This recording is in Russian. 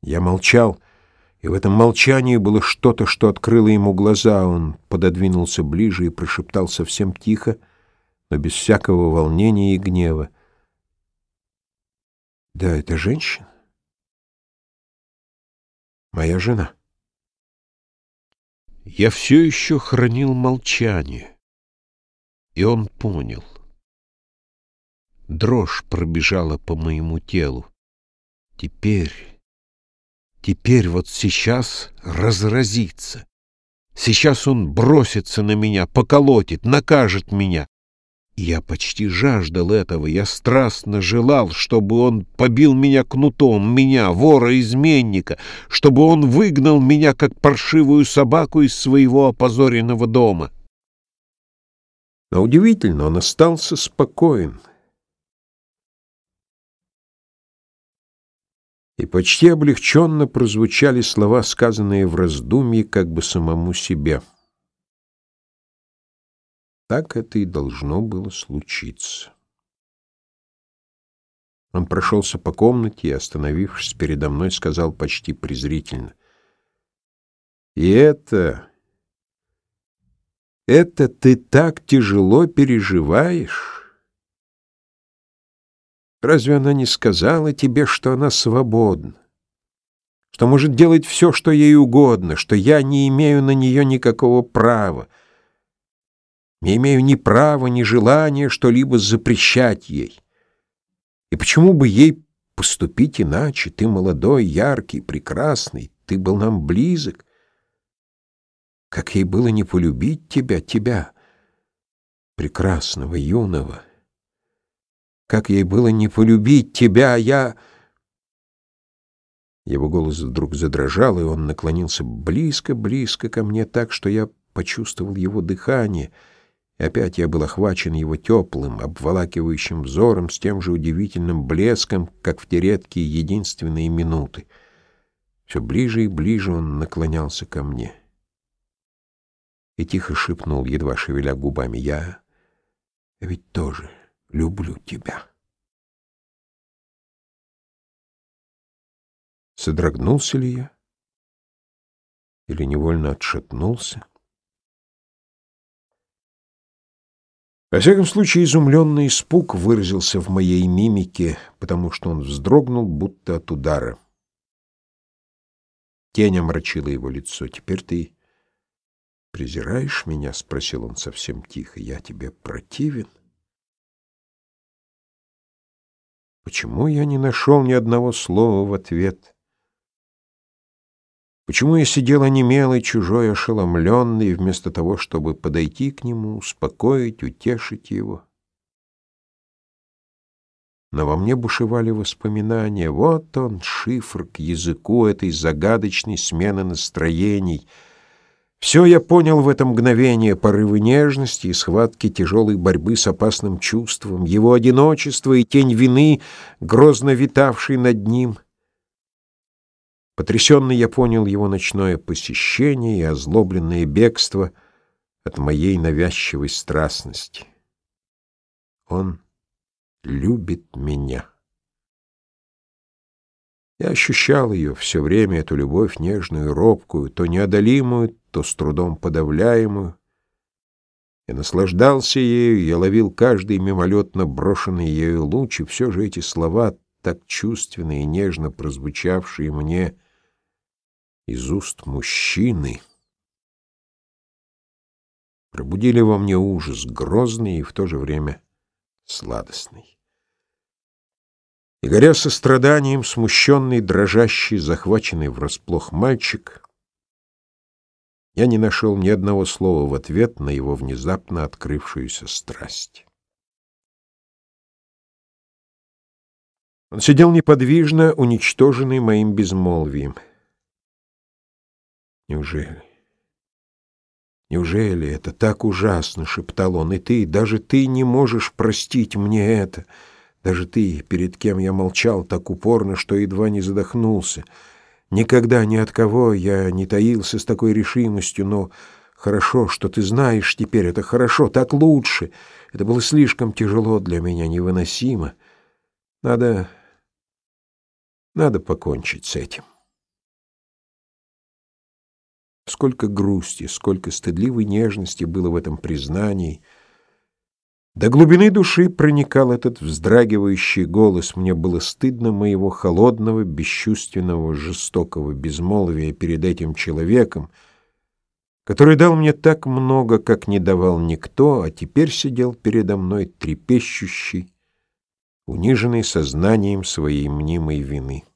Я молчал, и в этом молчании было что-то, что открыло ему глаза. Он пододвинулся ближе и прошептал совсем тихо, но без всякого волнения и гнева: «Да, это женщина. Моя жена». Я все еще хранил молчание, и он понял. Дрожь пробежала по моему телу. Теперь вот сейчас разразится. Сейчас он бросится на меня, поколотит, накажет меня. И я почти жаждал этого, я страстно желал, чтобы он побил меня кнутом, меня, вора-изменника, чтобы он выгнал меня, как паршивую собаку, из своего опозоренного дома. Но удивительно, он остался спокоен. И почти облегченно прозвучали слова, сказанные в раздумье как бы самому себе. Так это и должно было случиться. Он прошелся по комнате и, остановившись передо мной, сказал почти презрительно: «И это ты так тяжело переживаешь? Разве она не сказала тебе, что она свободна, что может делать все, что ей угодно, что я не имею на нее никакого права? Не имею ни права, ни желания что-либо запрещать ей. И почему бы ей поступить иначе? Ты молодой, яркий, прекрасный, ты был нам близок. Как ей было не полюбить тебя, прекрасного, юного? Как ей было не полюбить тебя, я...» Его голос вдруг задрожал, и он наклонился близко ко мне так, что я почувствовал его дыхание. И опять я был охвачен его теплым, обволакивающим взором с тем же удивительным блеском, как в те редкие единственные минуты. Все ближе и ближе он наклонялся ко мне и тихо шепнул, едва шевеля губами: «Я ведь тоже люблю тебя». Содрогнулся ли я или невольно отшатнулся? Во всяком случае, изумленный испуг выразился в моей мимике, потому что он вздрогнул, будто от удара. Тень омрачила его лицо. «Теперь ты презираешь меня?» — спросил он совсем тихо. «Я тебе противен?» Почему я не нашел ни одного слова в ответ? Почему я сидел онемелый, чужой, ошеломленный, вместо того, чтобы подойти к нему, успокоить, утешить его? Но во мне бушевали воспоминания. Вот он, шифр к языку этой загадочной смены настроений. Все я понял в это мгновение: порывы нежности и схватки тяжелой борьбы с опасным чувством, его одиночество и тень вины, грозно витавшей над ним. Потрясенный я понял его ночное посещение и озлобленное бегство от моей навязчивой страстности. Он любит меня. Я ощущал ее все время, эту любовь нежную, робкую, то неодолимую, то с трудом подавляемую. Я наслаждался ею, я ловил каждый мимолетно брошенный ею луч, и все же эти слова, так чувственно и нежно прозвучавшие мне из уст мужчины, пробудили во мне ужас, грозный и в то же время сладостный. И, горя состраданием, смущенный, дрожащий, захваченный врасплох мальчик, я не нашел ни одного слова в ответ на его внезапно открывшуюся страсть. Он сидел неподвижно, уничтоженный моим безмолвием. «Неужели это так ужасно?» — шептал он. «И даже ты не можешь простить мне это. Даже ты, перед кем я молчал так упорно, что едва не задохнулся. Никогда ни от кого я не таился с такой решимостью, но хорошо, что ты знаешь теперь, это хорошо, так лучше. Это было слишком тяжело для меня, невыносимо. Надо покончить с этим». сколько грусти, сколько стыдливой нежности было в этом признании. До глубины души проникал этот вздрагивающий голос. Мне было стыдно моего холодного, бесчувственного, жестокого безмолвия перед этим человеком, который дал мне так много, как не давал никто, а теперь сидел передо мной трепещущий, униженный сознанием своей мнимой вины.